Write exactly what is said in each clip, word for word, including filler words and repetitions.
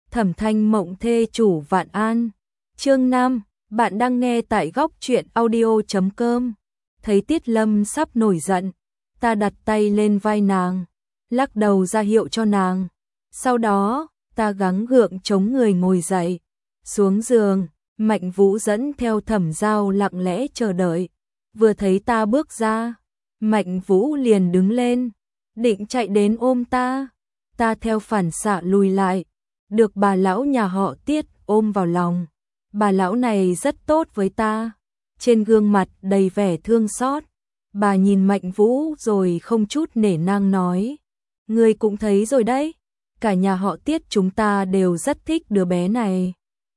Thẩm Thanh Mộng thê chủ Vạn An. Chương năm, bạn đang nghe tại góc truyện audio chấm com. Thấy Tiết Lâm sắp nổi giận, ta đặt tay lên vai nàng, lắc đầu ra hiệu cho nàng. Sau đó, ta gắng gượng chống người ngồi dậy, xuống giường, Mạnh Vũ dẫn theo Thẩm Giao lặng lẽ chờ đợi. Vừa thấy ta bước ra, Mạnh Vũ liền đứng lên, định chạy đến ôm ta. Ta theo phản xạ lùi lại, được bà lão nhà họ Tiết ôm vào lòng. Bà lão này rất tốt với ta, trên gương mặt đầy vẻ thương xót. Bà nhìn Mạnh Vũ rồi không chút nể nang nói: "Ngươi cũng thấy rồi đấy, cả nhà họ Tiết chúng ta đều rất thích đứa bé này.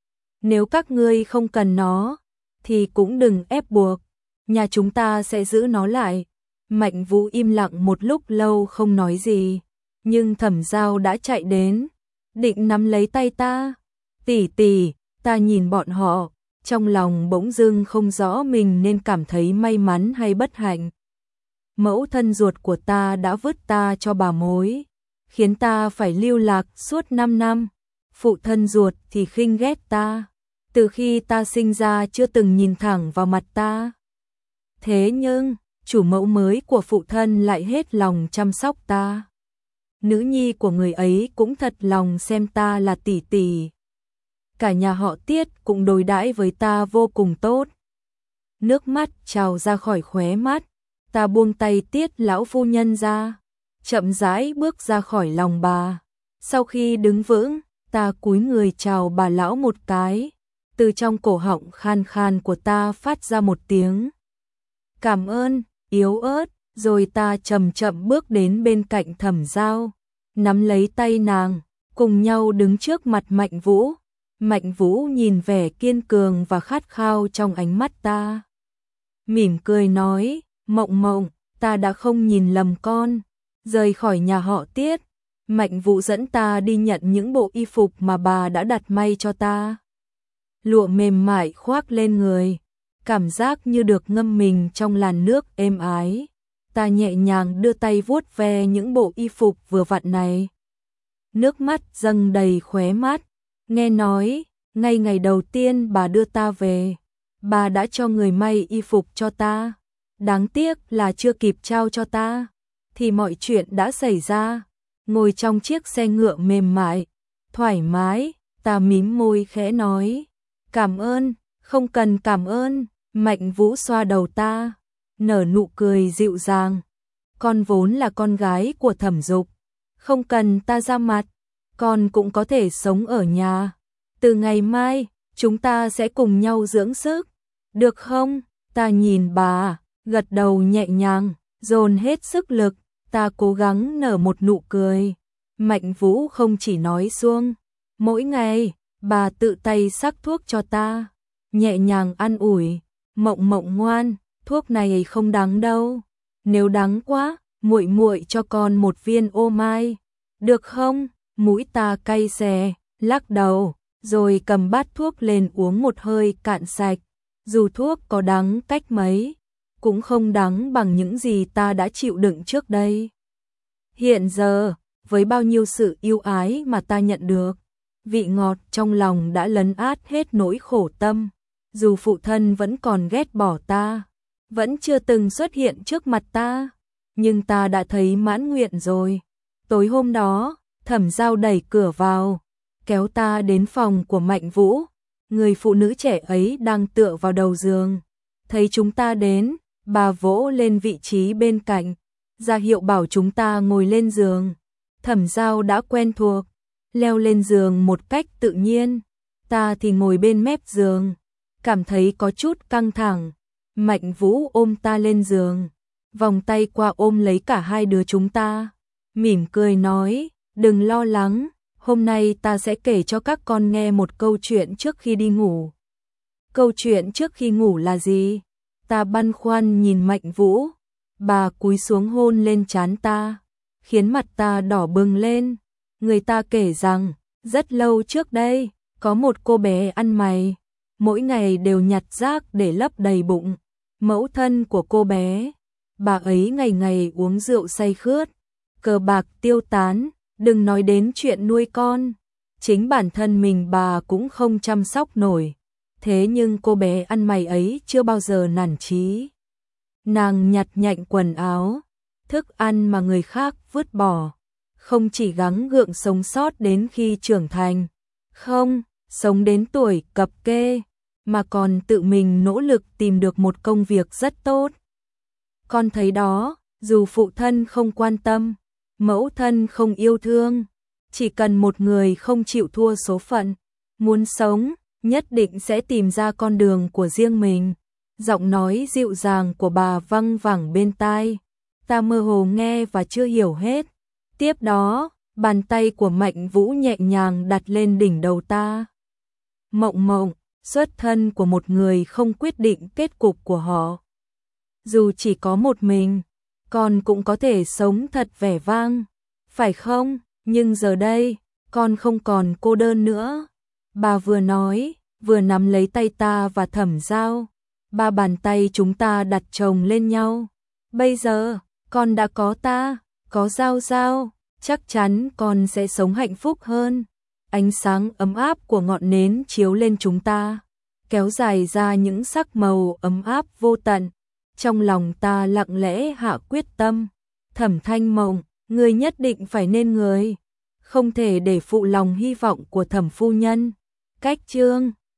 Nếu các ngươi không cần nó, thì cũng đừng ép buộc, nhà chúng ta sẽ giữ nó lại." Mạnh Vũ im lặng một lúc lâu không nói gì, nhưng Thẩm Giao đã chạy đến, định nắm lấy tay ta. "Tỷ tỷ." Ta nhìn bọn họ, trong lòng bỗng dưng không rõ mình nên cảm thấy may mắn hay bất hạnh. Mẫu thân ruột của ta đã vứt ta cho bà mối, khiến ta phải lưu lạc suốt năm năm. Phụ thân ruột thì khinh ghét ta, từ khi ta sinh ra chưa từng nhìn thẳng vào mặt ta. Thế nhưng, chủ mẫu mới của phụ thân lại hết lòng chăm sóc ta. Nữ nhi của người ấy cũng thật lòng xem ta là tỷ tỷ. Cả nhà họ Tiết cũng đối đãi với ta vô cùng tốt. Nước mắt trào ra khỏi khóe mắt, ta buông tay Tiết lão phu nhân ra, chậm rãi bước ra khỏi lòng bà. Sau khi đứng vững, ta cúi người chào bà lão một cái. Từ trong cổ họng khan khan của ta phát ra một tiếng cảm ơn yếu ớt, rồi ta chậm chậm bước đến bên cạnh Thẩm Giao, nắm lấy tay nàng, cùng nhau đứng trước mặt Mạnh Vũ. Mạnh Vũ nhìn vẻ kiên cường và khát khao trong ánh mắt ta, mỉm cười nói: "Mộng Mộng, ta đã không nhìn lầm con." Rời khỏi nhà họ Tiết, Mạnh Vũ dẫn ta đi nhận những bộ y phục mà bà đã đặt may cho ta. Lụa mềm mại khoác lên người, cảm giác như được ngâm mình trong làn nước êm ái. Ta nhẹ nhàng đưa tay vuốt ve những bộ y phục vừa vặn này. Nước mắt dâng đầy khóe mắt. Nghe nói, ngay ngày đầu tiên bà đưa ta về, bà đã cho người may y phục cho ta. Đáng tiếc là chưa kịp trao cho ta, thì mọi chuyện đã xảy ra. Ngồi trong chiếc xe ngựa mềm mại, thoải mái, ta mím môi khẽ nói: "Cảm ơn." "Không cần cảm ơn." Mạnh Vũ xoa đầu ta, nở nụ cười dịu dàng. "Con vốn là con gái của Thẩm Dục, không cần ta ra mặt, con cũng có thể sống ở nhà. Từ ngày mai, chúng ta sẽ cùng nhau dưỡng sức, được không?" Ta nhìn bà, gật đầu nhẹ nhàng, dồn hết sức lực, ta cố gắng nở một nụ cười. Mạnh Vũ không chỉ nói suông, mỗi ngày, bà tự tay sắc thuốc cho ta, nhẹ nhàng an ủi: "Mộng Mộng ngoan, thuốc này không đắng đâu. Nếu đắng quá, muội muội cho con một viên ô mai, được không?" Mũi ta cay xè, lắc đầu, rồi cầm bát thuốc lên uống một hơi cạn sạch. Dù thuốc có đắng cách mấy, cũng không đắng bằng những gì ta đã chịu đựng trước đây. Hiện giờ, với bao nhiêu sự yêu ái mà ta nhận được, vị ngọt trong lòng đã lấn át hết nỗi khổ tâm. Dù phụ thân vẫn còn ghét bỏ ta, vẫn chưa từng xuất hiện trước mặt ta, nhưng ta đã thấy mãn nguyện rồi. Tối hôm đó, Thẩm Giao đẩy cửa vào, kéo ta đến phòng của Mạnh Vũ. Người phụ nữ trẻ ấy đang tựa vào đầu giường. Thấy chúng ta đến, bà vỗ lên vị trí bên cạnh, ra hiệu bảo chúng ta ngồi lên giường. Thẩm Giao đã quen thuộc, leo lên giường một cách tự nhiên. Ta thì ngồi bên mép giường, cảm thấy có chút căng thẳng. Mạnh Vũ ôm ta lên giường, vòng tay qua ôm lấy cả hai đứa chúng ta, mỉm cười nói: "Đừng lo lắng, hôm nay ta sẽ kể cho các con nghe một câu chuyện trước khi đi ngủ." "Câu chuyện trước khi ngủ là gì?" Ta băn khoăn nhìn Mạnh Vũ. Bà cúi xuống hôn lên trán ta, khiến mặt ta đỏ bừng lên. Người ta kể rằng, rất lâu trước đây, có một cô bé ăn mày, mỗi ngày đều nhặt rác để lấp đầy bụng. Mẫu thân của cô bé, bà ấy ngày ngày uống rượu say khướt, cờ bạc tiêu tán, đừng nói đến chuyện nuôi con. chính bản thân mình bà cũng không chăm sóc nổi. Thế nhưng cô bé ăn mày ấy chưa bao giờ nản chí. Nàng nhặt nhạnh quần áo, thức ăn mà người khác vứt bỏ, không chỉ gắng gượng sống sót đến khi trưởng thành, không, sống đến tuổi cập kê, mà còn tự mình nỗ lực tìm được một công việc rất tốt. Con thấy đó, dù phụ thân không quan tâm, mẫu thân không yêu thương, chỉ cần một người không chịu thua số phận, muốn sống, nhất định sẽ tìm ra con đường của riêng mình. Giọng nói dịu dàng của bà văng vẳng bên tai, ta mơ hồ nghe và chưa hiểu hết. Tiếp đó, bàn tay của Mạnh Vũ nhẹ nhàng đặt lên đỉnh đầu ta. Mộng Mộng, xuất thân của một người không quyết định kết cục của họ. Dù chỉ có một mình, con cũng có thể sống thật vẻ vang, phải không? Nhưng giờ đây, con không còn cô đơn nữa. Bà vừa nói, vừa nắm lấy tay ta và Thẩm Giao. Ba bàn tay chúng ta đặt chồng lên nhau. Bây giờ, con đã có ta, có Giao Giao, chắc chắn con sẽ sống hạnh phúc hơn. Ánh sáng ấm áp của ngọn nến chiếu lên chúng ta, kéo dài ra những sắc màu ấm áp vô tận. Trong lòng ta lặng lẽ hạ quyết tâm. Thẩm Thanh Mộng, người nhất định phải nên người, không thể để phụ lòng hy vọng của Thẩm phu nhân. Cách chương